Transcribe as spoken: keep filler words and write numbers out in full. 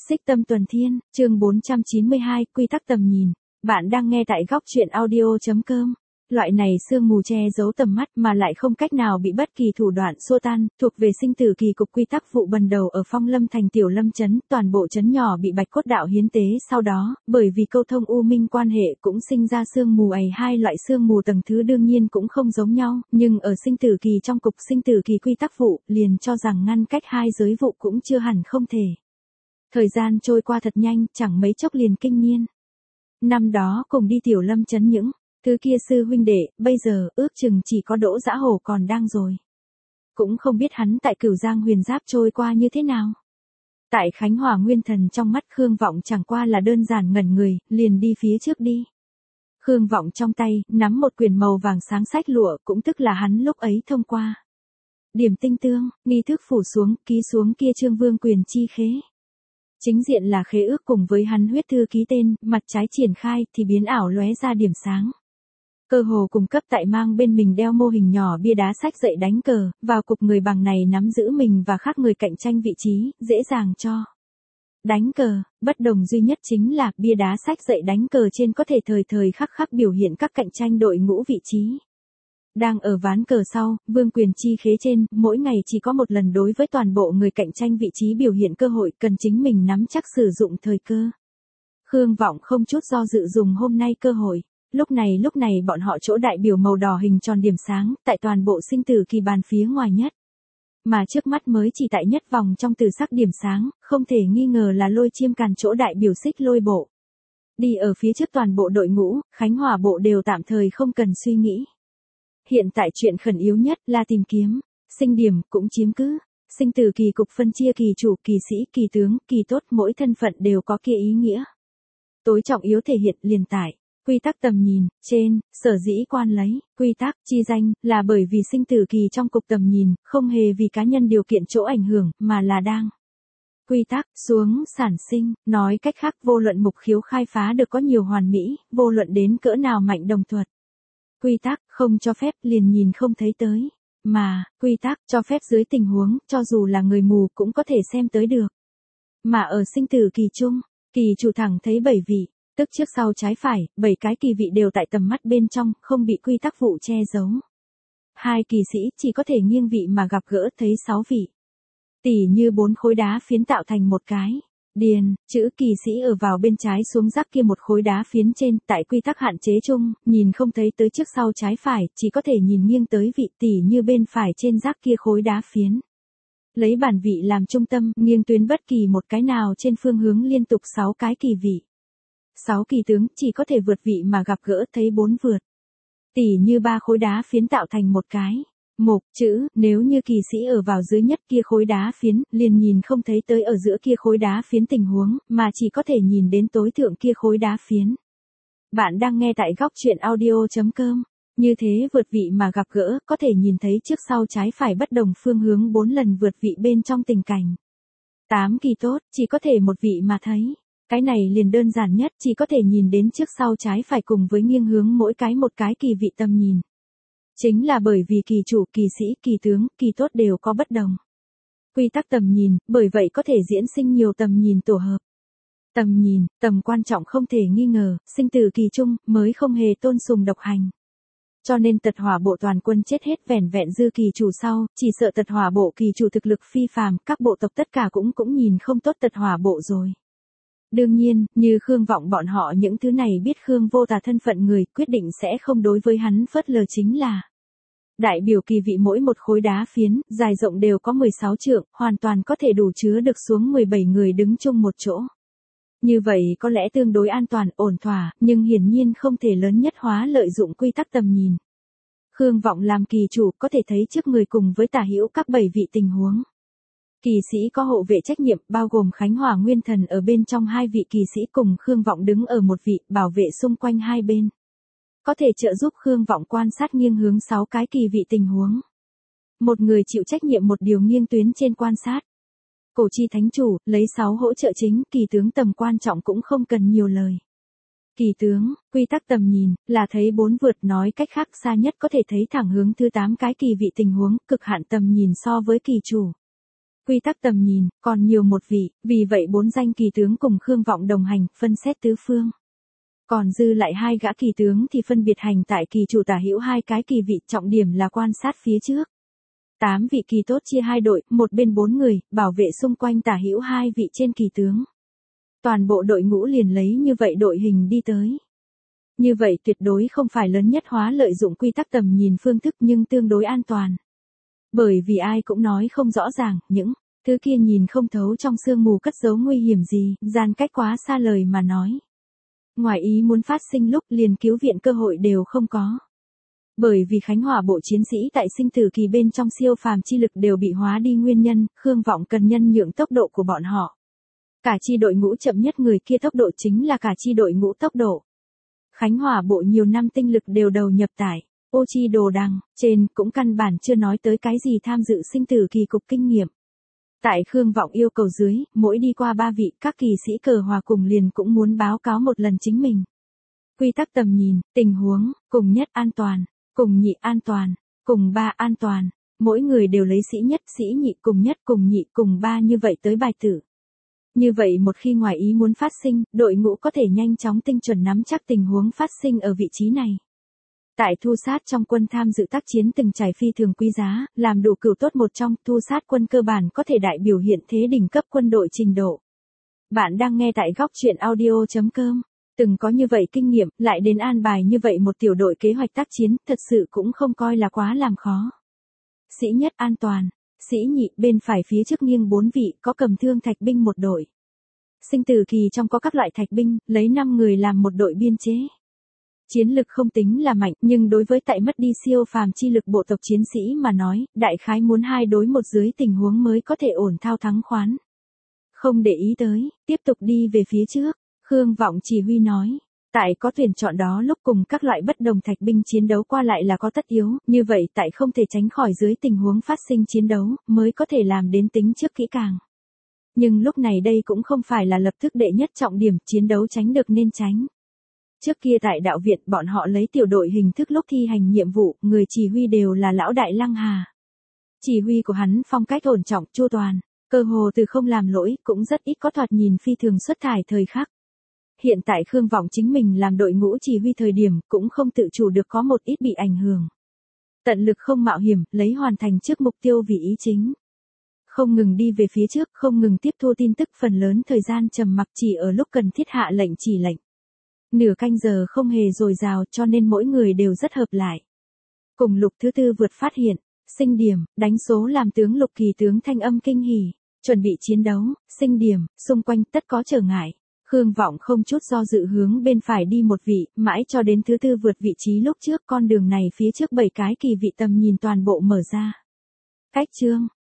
Xích Tâm Tuần Thiên, chương bốn trăm chín mươi hai, quy tắc tầm nhìn. Bạn đang nghe tại góc truyện audio chấm com. Loại này sương mù che giấu tầm mắt mà lại không cách nào bị bất kỳ thủ đoạn xua tan, thuộc về sinh tử kỳ cục quy tắc vụ bần đầu ở Phong Lâm thành Tiểu Lâm trấn, toàn bộ trấn nhỏ bị Bạch Cốt đạo hiến tế, sau đó, bởi vì câu thông u minh quan hệ cũng sinh ra sương mù ấy, hai loại sương mù tầng thứ đương nhiên cũng không giống nhau, nhưng ở sinh tử kỳ trong cục sinh tử kỳ quy tắc vụ, liền cho rằng ngăn cách hai giới vụ cũng chưa hẳn không thể. Thời gian trôi qua thật nhanh, chẳng mấy chốc liền kinh niên. Năm đó cùng đi Tiểu Lâm trấn những thứ kia sư huynh đệ, bây giờ ước chừng chỉ có Đỗ Dã Hổ còn đang rồi. Cũng không biết hắn tại Cửu Giang Huyền Giáp trôi qua như thế nào. Tại Khánh Hòa Nguyên Thần trong mắt Khương Vọng chẳng qua là đơn giản ngẩn người, liền đi phía trước đi. Khương Vọng trong tay, nắm một quyển màu vàng sáng sách lụa, cũng tức là hắn lúc ấy thông qua. Điểm tinh tương, nghi thức phủ xuống, ký xuống kia Trương Vương quyền chi khế. Chính diện là khế ước cùng với hắn huyết thư ký tên, mặt trái triển khai thì biến ảo lóe ra điểm sáng. Cơ hồ cung cấp tại mang bên mình đeo mô hình nhỏ bia đá sách dậy đánh cờ, vào cục người bằng này nắm giữ mình và khác người cạnh tranh vị trí, dễ dàng cho. Đánh cờ, bất đồng duy nhất chính là bia đá sách dậy đánh cờ trên có thể thời thời khắc khắc biểu hiện các cạnh tranh đội ngũ vị trí. Đang ở ván cờ sau, vương quyền chi khế trên, mỗi ngày chỉ có một lần đối với toàn bộ người cạnh tranh vị trí biểu hiện cơ hội, cần chính mình nắm chắc sử dụng thời cơ. Khương Vọng không chút do dự dùng hôm nay cơ hội. Lúc này lúc này bọn họ chỗ đại biểu màu đỏ hình tròn điểm sáng, tại toàn bộ sinh tử kỳ bàn phía ngoài nhất. Mà trước mắt mới chỉ tại nhất vòng trong từ sắc điểm sáng, không thể nghi ngờ là Lôi Chiêm Càn chỗ đại biểu Xích Lôi bộ. Đi ở phía trước toàn bộ đội ngũ, Khánh Hòa bộ đều tạm thời không cần suy nghĩ. Hiện tại chuyện khẩn yếu nhất là tìm kiếm, sinh điểm cũng chiếm cứ, sinh tử kỳ cục phân chia kỳ chủ, kỳ sĩ, kỳ tướng, kỳ tốt, mỗi thân phận đều có kia ý nghĩa. Tối trọng yếu thể hiện liền tại, quy tắc tầm nhìn, trên, sở dĩ quan lấy, quy tắc, chi danh, là bởi vì sinh tử kỳ trong cục tầm nhìn, không hề vì cá nhân điều kiện chỗ ảnh hưởng, mà là đang. Quy tắc, xuống, sản sinh, nói cách khác vô luận mục khiếu khai phá được có nhiều hoàn mỹ, vô luận đến cỡ nào mạnh đồng thuật. Quy tắc, không cho phép, liền nhìn không thấy tới. Mà, quy tắc, cho phép dưới tình huống, cho dù là người mù cũng có thể xem tới được. Mà ở sinh tử kỳ chung, kỳ chủ thẳng thấy bảy vị, tức trước sau trái phải, bảy cái kỳ vị đều tại tầm mắt bên trong, không bị quy tắc vụ che giấu. Hai kỳ sĩ chỉ có thể nghiêng vị mà gặp gỡ thấy sáu vị. Tỉ như bốn khối đá phiến tạo thành một cái. Điền, chữ kỳ sĩ ở vào bên trái xuống rắc kia một khối đá phiến trên, tại quy tắc hạn chế chung, nhìn không thấy tới trước sau trái phải, chỉ có thể nhìn nghiêng tới vị tỉ như bên phải trên rắc kia khối đá phiến. Lấy bản vị làm trung tâm, nghiêng tuyến bất kỳ một cái nào trên phương hướng liên tục sáu cái kỳ vị. sáu kỳ tướng chỉ có thể vượt vị mà gặp gỡ thấy bốn vượt. Tỉ như ba khối đá phiến tạo thành một cái. Mục, chữ, nếu như kỳ sĩ ở vào dưới nhất kia khối đá phiến, liền nhìn không thấy tới ở giữa kia khối đá phiến tình huống, mà chỉ có thể nhìn đến tối thượng kia khối đá phiến. Bạn đang nghe tại góc truyện audio chấm com. Như thế vượt vị mà gặp gỡ, có thể nhìn thấy trước sau trái phải bất đồng phương hướng bốn lần vượt vị bên trong tình cảnh. tám kỳ tốt, chỉ có thể một vị mà thấy. Cái này liền đơn giản nhất, chỉ có thể nhìn đến trước sau trái phải cùng với nghiêng hướng mỗi cái một cái kỳ vị tầm nhìn. Chính là bởi vì kỳ chủ, kỳ sĩ, kỳ tướng, kỳ tốt đều có bất đồng. Quy tắc tầm nhìn, bởi vậy có thể diễn sinh nhiều tầm nhìn tổ hợp. Tầm nhìn, tầm quan trọng không thể nghi ngờ, sinh tử kỳ chung, mới không hề tôn sùng độc hành. Cho nên tật hỏa bộ toàn quân chết hết vẻn vẹn dư kỳ chủ sau, chỉ sợ tật hỏa bộ kỳ chủ thực lực phi phàm, các bộ tộc tất cả cũng cũng nhìn không tốt tật hỏa bộ rồi. Đương nhiên, như Khương Vọng bọn họ những thứ này biết Khương Vô Tà thân phận người, quyết định sẽ không đối với hắn phớt lờ chính là. Đại biểu kỳ vị mỗi một khối đá phiến, dài rộng đều có mười sáu trượng, hoàn toàn có thể đủ chứa được xuống mười bảy người đứng chung một chỗ. Như vậy có lẽ tương đối an toàn, ổn thỏa, nhưng hiển nhiên không thể lớn nhất hóa lợi dụng quy tắc tầm nhìn. Khương Vọng làm kỳ chủ có thể thấy trước người cùng với tả hữu các bảy vị tình huống. Kỳ sĩ có hộ vệ trách nhiệm, bao gồm Khánh Hòa Nguyên Thần ở bên trong hai vị kỳ sĩ cùng Khương Vọng đứng ở một vị, bảo vệ xung quanh hai bên. Có thể trợ giúp Khương Vọng quan sát nghiêng hướng sáu cái kỳ vị tình huống. Một người chịu trách nhiệm một điều nghiêng tuyến trên quan sát. Cổ chi thánh chủ, lấy sáu hỗ trợ chính, kỳ tướng tầm quan trọng cũng không cần nhiều lời. Kỳ tướng, quy tắc tầm nhìn, là thấy bốn vượt, nói cách khác xa nhất có thể thấy thẳng hướng thứ tám cái kỳ vị tình huống, cực hạn tầm nhìn so với kỳ chủ. Quy tắc tầm nhìn, còn nhiều một vị, vì vậy bốn danh kỳ tướng cùng Khương Vọng đồng hành, phân xét tứ phương. Còn dư lại hai gã kỳ tướng thì phân biệt hành tại kỳ chủ tả hữu hai cái kỳ vị, trọng điểm là quan sát phía trước. Tám vị kỳ tốt chia hai đội, một bên bốn người, bảo vệ xung quanh tả hữu hai vị trên kỳ tướng. Toàn bộ đội ngũ liền lấy như vậy đội hình đi tới. Như vậy tuyệt đối không phải lớn nhất hóa lợi dụng quy tắc tầm nhìn phương thức nhưng tương đối an toàn. Bởi vì ai cũng nói không rõ ràng, những thứ kia nhìn không thấu trong sương mù cất giấu nguy hiểm gì, gian cách quá xa lời mà nói. Ngoài ý muốn phát sinh lúc liền cứu viện cơ hội đều không có. Bởi vì Khánh Hỏa bộ chiến sĩ tại sinh tử kỳ bên trong siêu phàm chi lực đều bị hóa đi nguyên nhân, Khương Vọng cần nhân nhượng tốc độ của bọn họ. Cả chi đội ngũ chậm nhất người kia tốc độ chính là cả chi đội ngũ tốc độ. Khánh Hỏa bộ nhiều năm tinh lực đều đầu nhập tải, ô chi đồ đằng, trên cũng căn bản chưa nói tới cái gì tham dự sinh tử kỳ cục kinh nghiệm. Tại Khương Vọng yêu cầu dưới, mỗi đi qua ba vị các kỳ sĩ cờ hòa cùng liền cũng muốn báo cáo một lần chính mình. Quy tắc tầm nhìn, tình huống, cùng nhất an toàn, cùng nhị an toàn, cùng ba an toàn, mỗi người đều lấy sĩ nhất, sĩ nhị, cùng nhất, cùng nhị, cùng ba như vậy tới bài tử. Như vậy một khi ngoài ý muốn phát sinh, đội ngũ có thể nhanh chóng tinh chuẩn nắm chắc tình huống phát sinh ở vị trí này. Tại thu sát trong quân tham dự tác chiến từng trải phi thường quý giá, làm đủ cửu tốt một trong, thu sát quân cơ bản có thể đại biểu hiện thế đỉnh cấp quân đội trình độ. Bạn đang nghe tại góc truyện audio chấm com. Từng có như vậy kinh nghiệm, lại đến an bài như vậy một tiểu đội kế hoạch tác chiến, thật sự cũng không coi là quá làm khó. Sĩ nhất an toàn, sĩ nhị bên phải phía trước nghiêng bốn vị, có cầm thương thạch binh một đội. Sinh tử kỳ trong có các loại thạch binh, lấy năm người làm một đội biên chế. Chiến lực không tính là mạnh, nhưng đối với tại mất đi siêu phàm chi lực bộ tộc chiến sĩ mà nói, đại khái muốn hai đối một dưới tình huống mới có thể ổn thao thắng khoán. Không để ý tới, tiếp tục đi về phía trước, Khương Vọng chỉ huy nói. Tại có tuyển chọn đó lúc cùng các loại bất đồng thạch binh chiến đấu qua lại là có tất yếu, như vậy tại không thể tránh khỏi dưới tình huống phát sinh chiến đấu, mới có thể làm đến tính trước kỹ càng. Nhưng lúc này đây cũng không phải là lập tức đệ nhất trọng điểm, chiến đấu tránh được nên tránh. Trước kia tại đạo viện bọn họ lấy tiểu đội hình thức lúc thi hành nhiệm vụ, người chỉ huy đều là lão đại Lăng Hà. Chỉ huy của hắn phong cách ổn trọng, chu toàn, cơ hồ từ không làm lỗi, cũng rất ít có thoạt nhìn phi thường xuất thải thời khắc. Hiện tại Khương Vọng chính mình làm đội ngũ chỉ huy thời điểm, cũng không tự chủ được có một ít bị ảnh hưởng. Tận lực không mạo hiểm, lấy hoàn thành trước mục tiêu vì ý chính. Không ngừng đi về phía trước, không ngừng tiếp thu tin tức, phần lớn thời gian trầm mặc chỉ ở lúc cần thiết hạ lệnh chỉ lệnh. Nửa canh giờ không hề dồi dào cho nên mỗi người đều rất hợp lại. Cùng Lục thứ tư vượt phát hiện, sinh điểm, đánh số làm tướng Lục kỳ tướng thanh âm kinh hỉ, chuẩn bị chiến đấu, sinh điểm, xung quanh tất có trở ngại. Khương Vọng không chút do dự hướng bên phải đi một vị, mãi cho đến thứ tư vượt vị trí lúc trước con đường này phía trước bảy cái kỳ vị tầm nhìn toàn bộ mở ra. Cách chương,